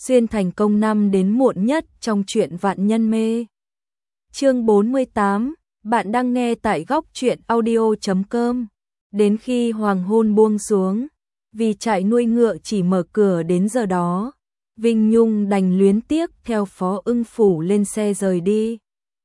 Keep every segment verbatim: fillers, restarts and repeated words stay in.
xuyên thành công năm đến muộn nhất trong truyện Vạn Nhân Mê. Chương bốn mươi tám, bạn đang nghe tại góc truyện audio chấm com. Đến khi hoàng hôn buông xuống, vì trại nuôi ngựa chỉ mở cửa đến giờ đó, Vinh Nhung đành luyến tiếc theo Phó Ưng Phủ lên xe rời đi.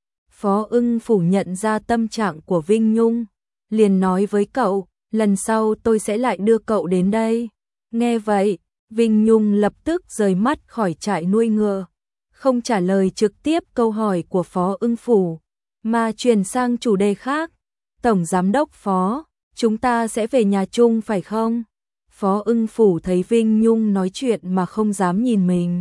Phó Ưng Phủ nhận ra tâm trạng của Vinh Nhung, liền nói với cậu, lần sau tôi sẽ lại đưa cậu đến đây. Nghe vậy, Vinh Nhung lập tức rời mắt khỏi trại nuôi ngựa, không trả lời trực tiếp câu hỏi của Phó Ưng Phủ, mà chuyển sang chủ đề khác. Tổng Giám đốc Phó, chúng ta sẽ về nhà chung phải không? Phó Ưng Phủ thấy Vinh Nhung nói chuyện mà không dám nhìn mình,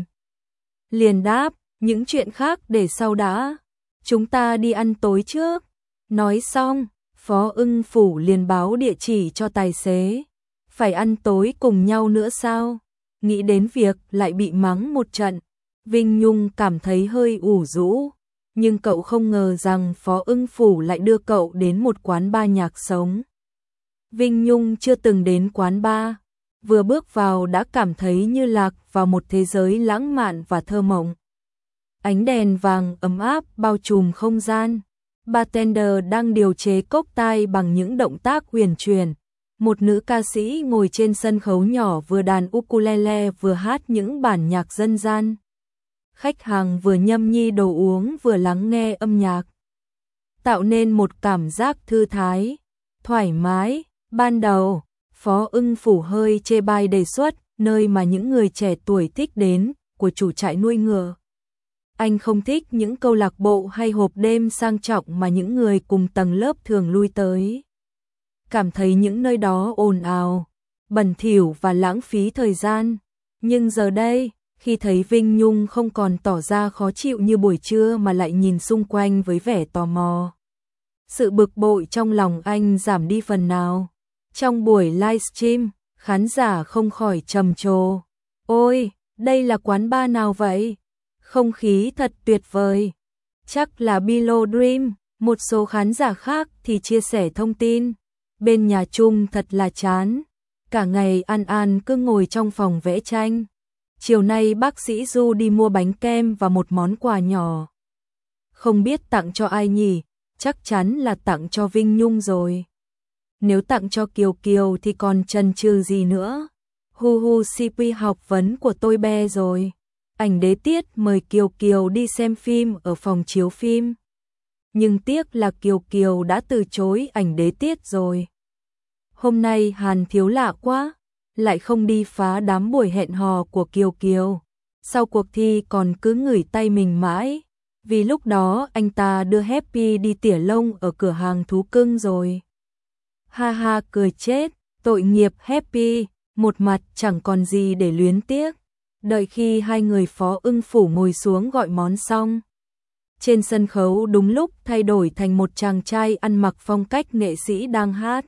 liền đáp, những chuyện khác để sau đã, chúng ta đi ăn tối trước. Nói xong, Phó Ưng Phủ liền báo địa chỉ cho tài xế. Phải ăn tối cùng nhau nữa sao? Nghĩ đến việc lại bị mắng một trận, Vinh Nhung cảm thấy hơi ủ rũ, nhưng cậu không ngờ rằng Phó Ưng Phủ lại đưa cậu đến một quán bar nhạc sống. Vinh Nhung chưa từng đến quán bar, vừa bước vào đã cảm thấy như lạc vào một thế giới lãng mạn và thơ mộng. Ánh đèn vàng ấm áp bao trùm không gian, bartender đang điều chế cocktail bằng những động tác huyền chuyển. Một nữ ca sĩ ngồi trên sân khấu nhỏ vừa đàn ukulele vừa hát những bản nhạc dân gian. Khách hàng vừa nhâm nhi đồ uống vừa lắng nghe âm nhạc, tạo nên một cảm giác thư thái, thoải mái. Ban đầu, Phó Ưng Phủ hơi chê bai đề xuất nơi mà những người trẻ tuổi thích đến của chủ trại nuôi ngựa. Anh không thích những câu lạc bộ hay hộp đêm sang trọng mà những người cùng tầng lớp thường lui tới. Cảm thấy những nơi đó ồn ào, bẩn thỉu và lãng phí thời gian. Nhưng giờ đây, khi thấy Vinh Nhung không còn tỏ ra khó chịu như buổi trưa mà lại nhìn xung quanh với vẻ tò mò, sự bực bội trong lòng anh giảm đi phần nào. Trong buổi livestream, khán giả không khỏi trầm trồ. Ôi, đây là quán bar nào vậy? Không khí thật tuyệt vời. Chắc là Below Dream. Một số khán giả khác thì chia sẻ thông tin. Bên nhà chung thật là chán. Cả ngày An An cứ ngồi trong phòng vẽ tranh. Chiều nay bác sĩ Du đi mua bánh kem và một món quà nhỏ. Không biết tặng cho ai nhỉ? Chắc chắn là tặng cho Vinh Nhung rồi. Nếu tặng cho Kiều Kiều thì còn chần chừ gì nữa. Hu hu xê pê học vấn của tôi be rồi. Ảnh Đế Tiết mời Kiều Kiều đi xem phim ở phòng chiếu phim. Nhưng tiếc là Kiều Kiều đã từ chối Ảnh Đế Tiết rồi. Hôm nay Hàn Thiếu lạ quá, lại không đi phá đám buổi hẹn hò của Kiều Kiều. Sau cuộc thi còn cứ ngửi tay mình mãi, vì lúc đó anh ta đưa Happy đi tỉa lông ở cửa hàng thú cưng rồi. Ha ha cười chết, tội nghiệp Happy, một mặt chẳng còn gì để luyến tiếc. Đợi khi hai người Phó Ưng Phủ ngồi xuống gọi món xong, trên sân khấu đúng lúc thay đổi thành một chàng trai ăn mặc phong cách nghệ sĩ đang hát.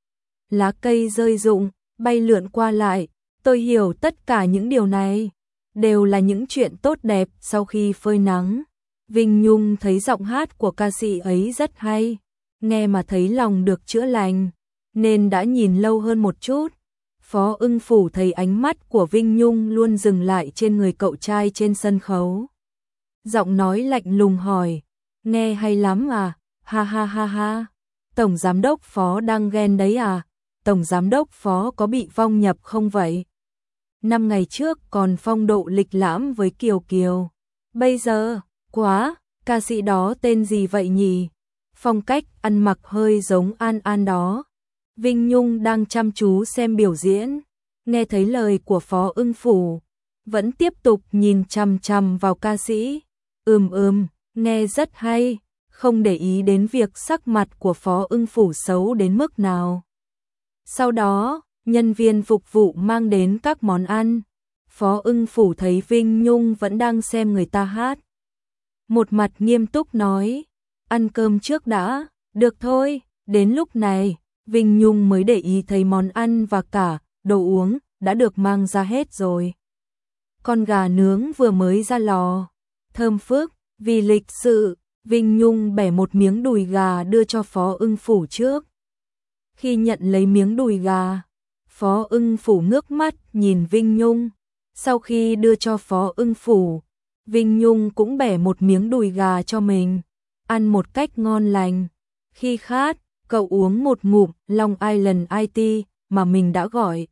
Lá cây rơi rụng, bay lượn qua lại, tôi hiểu tất cả những điều này đều là những chuyện tốt đẹp sau khi phơi nắng. Vinh Nhung thấy giọng hát của ca sĩ ấy rất hay, nghe mà thấy lòng được chữa lành, nên đã nhìn lâu hơn một chút. Phó Ưng Phủ thấy ánh mắt của Vinh Nhung luôn dừng lại trên người cậu trai trên sân khấu. Giọng nói lạnh lùng hỏi, nghe hay lắm à, ha ha ha ha, Tổng Giám đốc Phó đang ghen đấy à, Tổng Giám đốc Phó có bị vong nhập không vậy? Năm ngày trước còn phong độ lịch lãm với Kiều Kiều, bây giờ, quá, ca sĩ đó tên gì vậy nhỉ? Phong cách ăn mặc hơi giống An An đó. Vinh Nhung đang chăm chú xem biểu diễn, nghe thấy lời của Phó Ưng Phủ, vẫn tiếp tục nhìn chằm chằm vào ca sĩ. Ừm ừm, nghe rất hay, không để ý đến việc sắc mặt của Phó Ưng Phủ xấu đến mức nào. Sau đó, nhân viên phục vụ mang đến các món ăn. Phó Ưng Phủ thấy Vinh Nhung vẫn đang xem người ta hát, một mặt nghiêm túc nói, ăn cơm trước đã, được thôi. Đến lúc này, Vinh Nhung mới để ý thấy món ăn và cả đồ uống đã được mang ra hết rồi. Con gà nướng vừa mới ra lò, thơm phức. Vì lịch sự, Vinh Nhung bẻ một miếng đùi gà đưa cho Phó Ưng Phủ trước. Khi nhận lấy miếng đùi gà, Phó Ưng Phủ ngước mắt nhìn Vinh Nhung, Sau khi đưa cho Phó Ưng Phủ, Vinh Nhung cũng bẻ một miếng đùi gà cho mình, ăn một cách ngon lành. Khi khát, cậu uống một ngụm Long Island Iced mà mình đã gọi.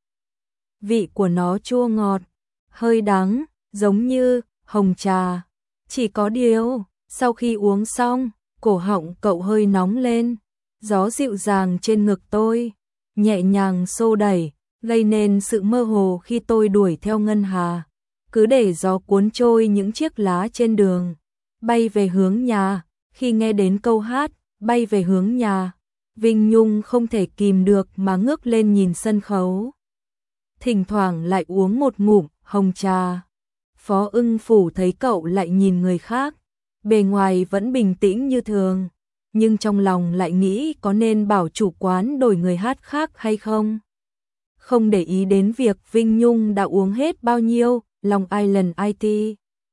Vị của nó chua ngọt, hơi đắng, giống như hồng trà. Chỉ có điều, sau khi uống xong, cổ họng cậu hơi nóng lên. Gió dịu dàng trên ngực tôi, nhẹ nhàng xô đẩy, gây nên sự mơ hồ khi tôi đuổi theo Ngân Hà. Cứ để gió cuốn trôi những chiếc lá trên đường, bay về hướng nhà. Khi nghe đến câu hát, bay về hướng nhà, Vinh Nhung không thể kìm được mà ngước lên nhìn sân khấu. Thỉnh thoảng lại uống một ngụm hồng trà. Phó Ưng Phủ thấy cậu lại nhìn người khác, bề ngoài vẫn bình tĩnh như thường, nhưng trong lòng lại nghĩ có nên bảo chủ quán đổi người hát khác hay không. Không để ý đến việc Vinh Nhung đã uống hết bao nhiêu Long Island Iced.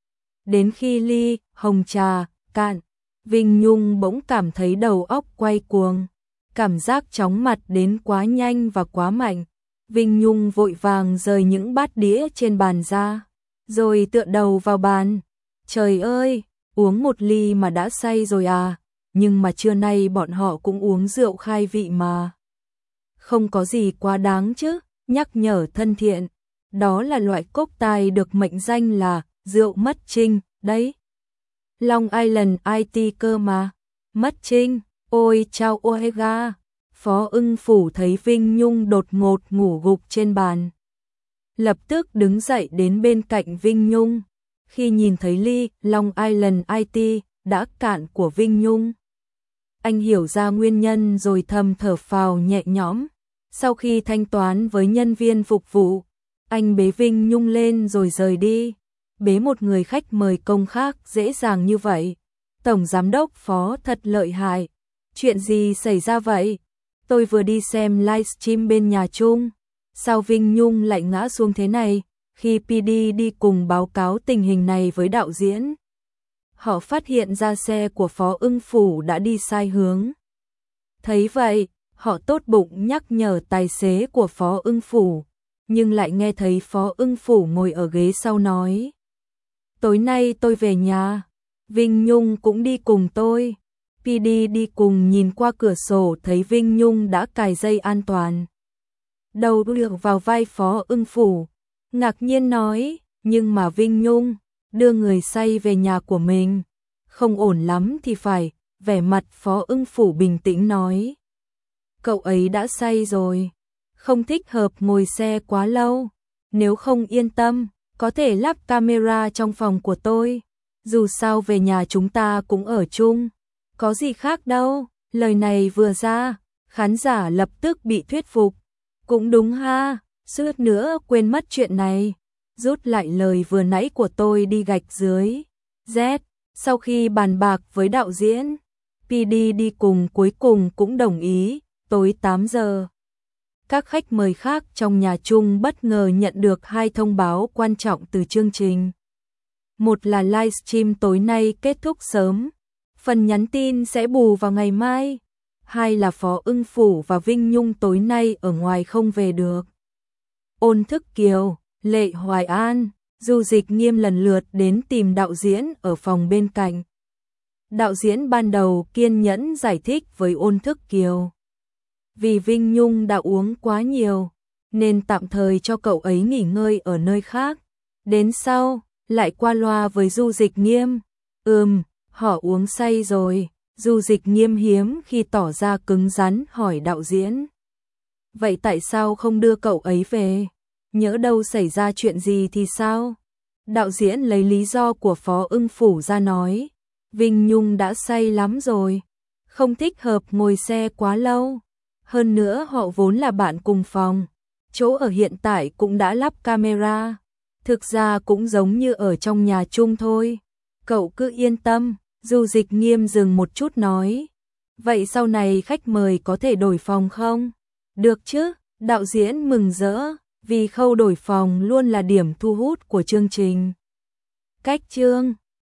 Đến khi ly hồng trà cạn, Vinh Nhung bỗng cảm thấy đầu óc quay cuồng, cảm giác chóng mặt đến quá nhanh và quá mạnh. Vinh Nhung vội vàng rời những bát đĩa trên bàn ra, rồi tựa đầu vào bàn. Trời ơi, uống một ly mà đã say rồi à, nhưng mà trưa nay bọn họ cũng uống rượu khai vị mà. Không có gì quá đáng chứ, nhắc nhở thân thiện, đó là loại cốc tài được mệnh danh là rượu mất trinh, đấy. Long Island Iced cơ mà, mất trinh, ôi chao Oega. Phó Ưng Phủ thấy Vinh Nhung đột ngột ngủ gục trên bàn, lập tức đứng dậy đến bên cạnh Vinh Nhung. Khi nhìn thấy ly Long Island Iced đã cạn của Vinh Nhung, anh hiểu ra nguyên nhân rồi thầm thở phào nhẹ nhõm. Sau khi thanh toán với nhân viên phục vụ, anh bế Vinh Nhung lên rồi rời đi. Bế một người khách mời công khác dễ dàng như vậy, Tổng Giám đốc Phó thật lợi hại. Chuyện gì xảy ra vậy? Tôi vừa đi xem livestream bên nhà Trung, sao Vinh Nhung lại ngã xuống thế này? Khi pê đê đi cùng báo cáo tình hình này với đạo diễn, họ phát hiện ra xe của Phó Ưng Phủ đã đi sai hướng. Thấy vậy, họ tốt bụng nhắc nhở tài xế của Phó Ưng Phủ, nhưng lại nghe thấy Phó Ưng Phủ ngồi ở ghế sau nói: tối nay tôi về nhà, Vinh Nhung cũng đi cùng tôi. pê đê đi cùng nhìn qua cửa sổ thấy Vinh Nhung đã cài dây an toàn, đầu đưa vào vai Phó Ưng Phủ, ngạc nhiên nói: nhưng mà Vinh Nhung đưa người say về nhà của mình, không ổn lắm thì phải. Vẻ mặt Phó Ưng Phủ bình tĩnh nói: cậu ấy đã say rồi, không thích hợp ngồi xe quá lâu, nếu không yên tâm, có thể lắp camera trong phòng của tôi, dù sao về nhà chúng ta cũng ở chung, có gì khác đâu. Lời này vừa ra, khán giả lập tức bị thuyết phục. Cũng đúng ha, suýt nữa quên mất chuyện này. Rút lại lời vừa nãy của tôi đi gạch dưới. Z, sau khi bàn bạc với đạo diễn, pê đê đi cùng cuối cùng cũng đồng ý. Tối tám giờ, các khách mời khác trong nhà Trung bất ngờ nhận được hai thông báo quan trọng từ chương trình. Một là livestream tối nay kết thúc sớm, phần nhắn tin sẽ bù vào ngày mai. Hai là Phó Ưng Phủ và Vinh Nhung tối nay ở ngoài không về được. Ôn Thức Kiều, Lệ Hoài An, Du Dịch Nghiêm lần lượt đến tìm đạo diễn ở phòng bên cạnh. Đạo diễn ban đầu kiên nhẫn giải thích với Ôn Thức Kiều, vì Vinh Nhung đã uống quá nhiều, nên tạm thời cho cậu ấy nghỉ ngơi ở nơi khác. Đến sau, lại qua loa với Du Dịch Nghiêm. Ừm, họ uống say rồi. Du Dịch Nghiêm hiếm khi tỏ ra cứng rắn hỏi đạo diễn: vậy tại sao không đưa cậu ấy về? Nhỡ đâu xảy ra chuyện gì thì sao? Đạo diễn lấy lý do của Phó Ưng Phủ ra nói: Vinh Nhung đã say lắm rồi, không thích hợp ngồi xe quá lâu. Hơn nữa họ vốn là bạn cùng phòng, chỗ ở hiện tại cũng đã lắp camera, thực ra cũng giống như ở trong nhà chung thôi. Cậu cứ yên tâm. Du Dịch Nghiêm dừng một chút nói: vậy sau này khách mời có thể đổi phòng không? Được chứ, đạo diễn mừng rỡ, vì khâu đổi phòng luôn là điểm thu hút của chương trình. Cách chương